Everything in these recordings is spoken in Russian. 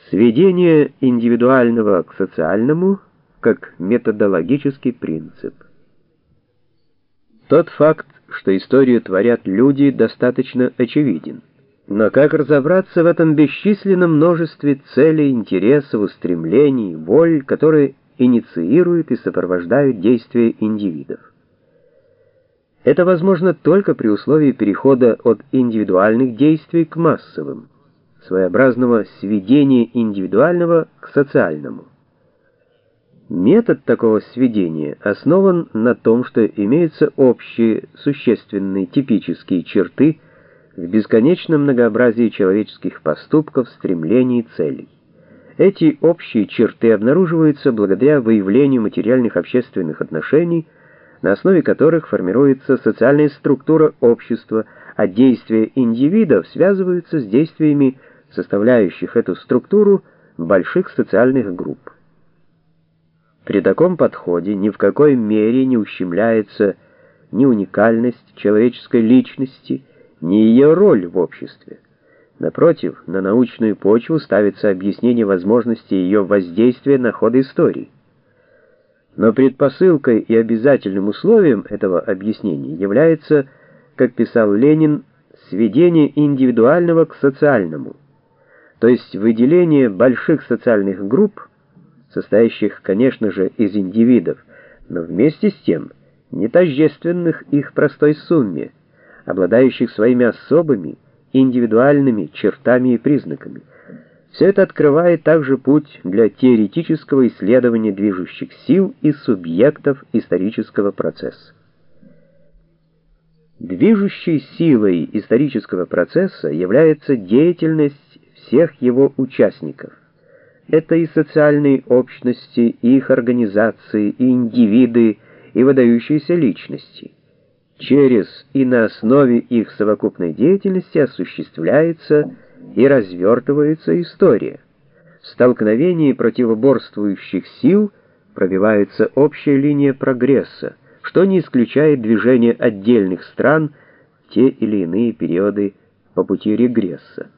Сведение индивидуального к социальному как методологический принцип. Тот факт, что историю творят люди, достаточно очевиден. Но как разобраться в этом бесчисленном множестве целей, интересов, устремлений, воль, которые инициируют и сопровождают действия индивидов? Это возможно только при условии перехода от индивидуальных действий к массовым, своеобразного сведения индивидуального к социальному. Метод такого сведения основан на том, что имеются общие, существенные, типические черты в бесконечном многообразии человеческих поступков, стремлений и целей. Эти общие черты обнаруживаются благодаря выявлению материальных общественных отношений, на основе которых формируется социальная структура общества, а действия индивидов связываются с действиями составляющих эту структуру больших социальных групп. При таком подходе ни в какой мере не ущемляется ни уникальность человеческой личности, ни ее роль в обществе. Напротив, на научную почву ставится объяснение возможности ее воздействия на ход истории. Но предпосылкой и обязательным условием этого объяснения является, как писал Ленин, сведение индивидуального к социальному, то есть выделение больших социальных групп, состоящих, конечно же, из индивидов, но вместе с тем не тождественных их простой сумме, обладающих своими особыми, индивидуальными чертами и признаками. Все это открывает также путь для теоретического исследования движущих сил и субъектов исторического процесса. Движущей силой исторического процесса является деятельность всех его участников. Это и социальные общности, и их организации, и индивиды, и выдающиеся личности. Через и на основе их совокупной деятельности осуществляется и развертывается история. В столкновении противоборствующих сил пробивается общая линия прогресса, что не исключает движение отдельных стран в те или иные периоды по пути регресса.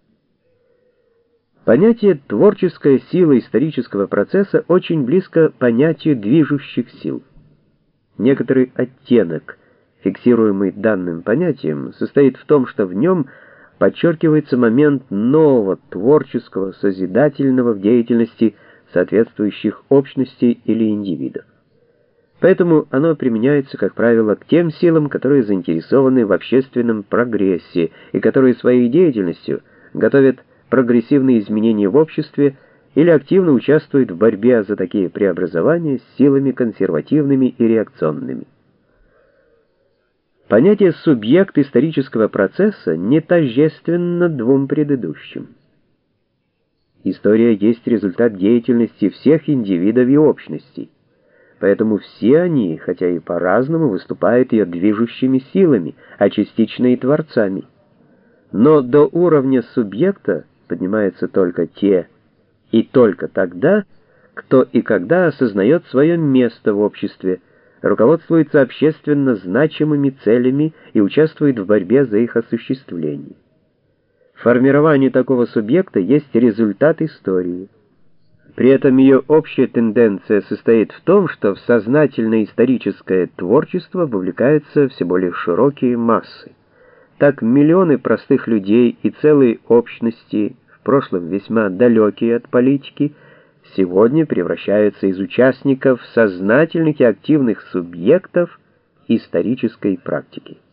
Понятие «творческая сила исторического процесса» очень близко понятию движущих сил. Некоторый оттенок, фиксируемый данным понятием, состоит в том, что в нем подчеркивается момент нового творческого, созидательного в деятельности соответствующих общностей или индивидов. Поэтому оно применяется, как правило, к тем силам, которые заинтересованы в общественном прогрессе и которые своей деятельностью готовят прогрессивные изменения в обществе или активно участвуют в борьбе за такие преобразования с силами консервативными и реакционными. Понятие «субъект исторического процесса» не тождественно двум предыдущим. История есть результат деятельности всех индивидов и общностей, поэтому все они, хотя и по-разному, выступают ее движущими силами, а частично и творцами. Но до уровня субъекта поднимаются только те и только тогда, кто и когда осознает свое место в обществе, руководствуется общественно значимыми целями и участвует в борьбе за их осуществление. Формирование такого субъекта есть результат истории. При этом ее общая тенденция состоит в том, что в сознательное историческое творчество вовлекаются все более широкие массы. Так миллионы простых людей и целые общности, в прошлом весьма далекие от политики, сегодня превращаются из участников в сознательных и активных субъектов исторической практики.